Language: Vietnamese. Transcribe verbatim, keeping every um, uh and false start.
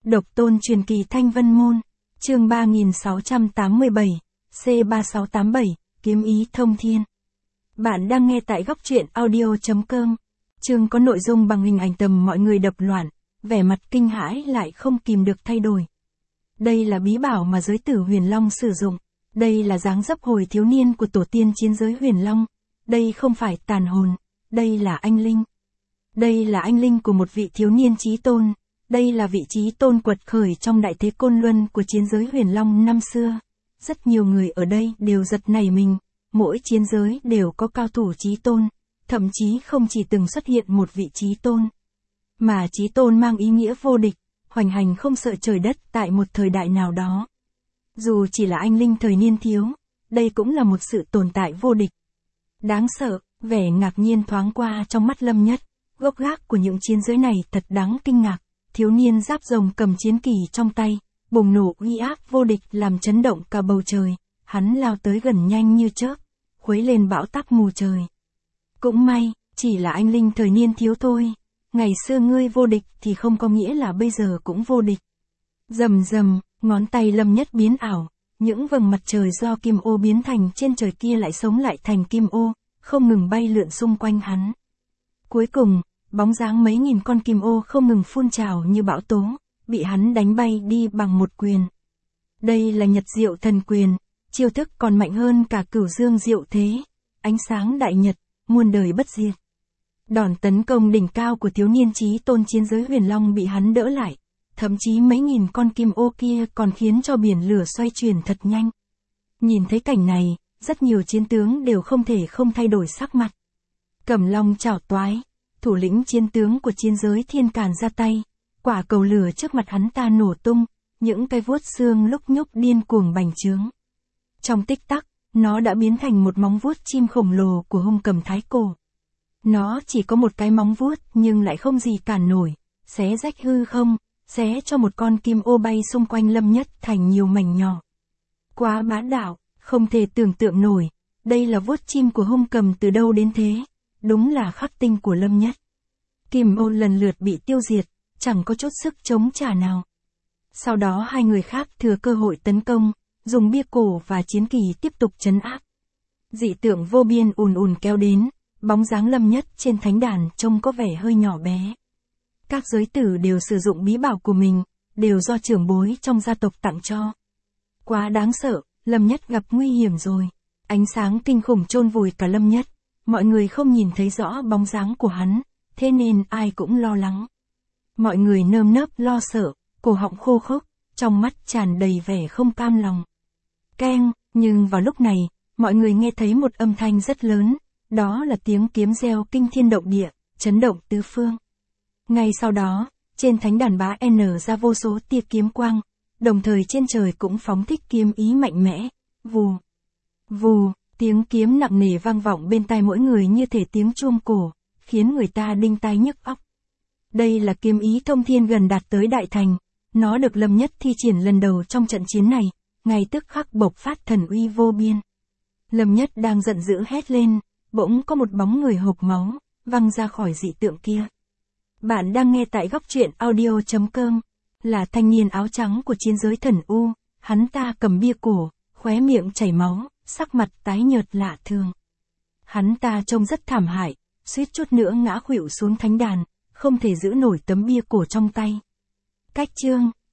Độc tôn truyền kỳ Thanh Vân Môn, chương ba nghìn sáu trăm tám mươi bảy, C ba sáu tám bảy, kiếm ý thông thiên. Bạn đang nghe tại góc truyện audio.com. Chương có nội dung bằng hình ảnh tầm mọi người đập loạn, vẻ mặt kinh hãi lại không kìm được thay đổi. Đây là bí bảo mà giới tử Huyền Long sử dụng. Đây là dáng dấp hồi thiếu niên của tổ tiên chiến giới Huyền Long. Đây không phải tàn hồn, đây là anh linh. Đây là anh linh của một vị thiếu niên chí tôn. Đây là vị chí tôn quật khởi trong đại thế côn luân của chiến giới Huyền Long năm xưa. Rất nhiều người ở đây đều giật nảy mình, mỗi chiến giới đều có cao thủ chí tôn, thậm chí không chỉ từng xuất hiện một vị chí tôn. Mà chí tôn mang ý nghĩa vô địch, hoành hành không sợ trời đất tại một thời đại nào đó. Dù chỉ là anh linh thời niên thiếu, đây cũng là một sự tồn tại vô địch. Đáng sợ, vẻ ngạc nhiên thoáng qua trong mắt Lâm Nhất, gốc gác của những chiến giới này thật đáng kinh ngạc. Thiếu niên giáp rồng cầm chiến kỳ trong tay, bùng nổ uy áp vô địch làm chấn động cả bầu trời, hắn lao tới gần nhanh như chớp, khuấy lên bão táp mù trời. Cũng may, chỉ là anh linh thời niên thiếu thôi, ngày xưa ngươi vô địch thì không có nghĩa là bây giờ cũng vô địch. Rầm rầm, ngón tay Lâm Nhất biến ảo, những vầng mặt trời do kim ô biến thành trên trời kia lại sống lại thành kim ô, không ngừng bay lượn xung quanh hắn. Cuối cùng, bóng dáng mấy nghìn con kim ô không ngừng phun trào như bão tố, bị hắn đánh bay đi bằng một quyền. Đây là Nhật Diệu Thần Quyền, chiêu thức còn mạnh hơn cả Cửu Dương Diệu Thế, ánh sáng đại nhật, muôn đời bất diệt. Đòn tấn công đỉnh cao của thiếu niên chí tôn chiến giới Huyền Long bị hắn đỡ lại, thậm chí mấy nghìn con kim ô kia còn khiến cho biển lửa xoay chuyển thật nhanh. Nhìn thấy cảnh này, rất nhiều chiến tướng đều không thể không thay đổi sắc mặt. Cẩm Long chảo toái, thủ lĩnh chiến tướng của chiến giới Thiên Càn ra tay, quả cầu lửa trước mặt hắn ta nổ tung, những cái vuốt xương lúc nhúc điên cuồng bành trướng. Trong tích tắc, nó đã biến thành một móng vuốt chim khổng lồ của Hung Cầm Thái Cổ. Nó chỉ có một cái móng vuốt nhưng lại không gì cản nổi, xé rách hư không, xé cho một con kim ô bay xung quanh Lâm Nhất thành nhiều mảnh nhỏ. Quá bá đạo, không thể tưởng tượng nổi, đây là vuốt chim của Hung Cầm từ đâu đến thế, đúng là khắc tinh của Lâm Nhất. Kim ô lần lượt bị tiêu diệt, chẳng có chút sức chống trả nào. Sau đó hai người khác thừa cơ hội tấn công, dùng bia cổ và chiến kỳ tiếp tục trấn áp. Dị tượng vô biên ùn ùn kéo đến, bóng dáng Lâm Nhất trên thánh đàn trông có vẻ hơi nhỏ bé. Các giới tử đều sử dụng bí bảo của mình, đều do trưởng bối trong gia tộc tặng cho. Quá đáng sợ, Lâm Nhất gặp nguy hiểm rồi. Ánh sáng kinh khủng chôn vùi cả Lâm Nhất, mọi người không nhìn thấy rõ bóng dáng của hắn, thế nên ai cũng lo lắng. Mọi người nơm nớp lo sợ, cổ họng khô khốc, trong mắt tràn đầy vẻ không cam lòng. Keng, nhưng vào lúc này, mọi người nghe thấy một âm thanh rất lớn, đó là tiếng kiếm reo kinh thiên động địa, chấn động tứ phương. Ngay sau đó, trên thánh đàn bá nở ra vô số tia kiếm quang, đồng thời trên trời cũng phóng thích kiếm ý mạnh mẽ, vù, vù, tiếng kiếm nặng nề vang vọng bên tai mỗi người như thể tiếng chuông cổ, khiến người ta đinh tai nhức óc. Đây là kiếm ý thông thiên gần đạt tới đại thành, nó được Lâm Nhất thi triển lần đầu trong trận chiến này, ngay tức khắc bộc phát thần uy vô biên. Lâm Nhất đang giận dữ hét lên, bỗng có một bóng người hộc máu, văng ra khỏi dị tượng kia. Bạn đang nghe tại góc truyện audio.com, là thanh niên áo trắng của chiến giới thần U, hắn ta cầm bia cổ, khóe miệng chảy máu, sắc mặt tái nhợt lạ thường. Hắn ta trông rất thảm hại, suýt chút nữa ngã khuỵu xuống thánh đàn, không thể giữ nổi tấm bia cổ trong tay. Cách chương,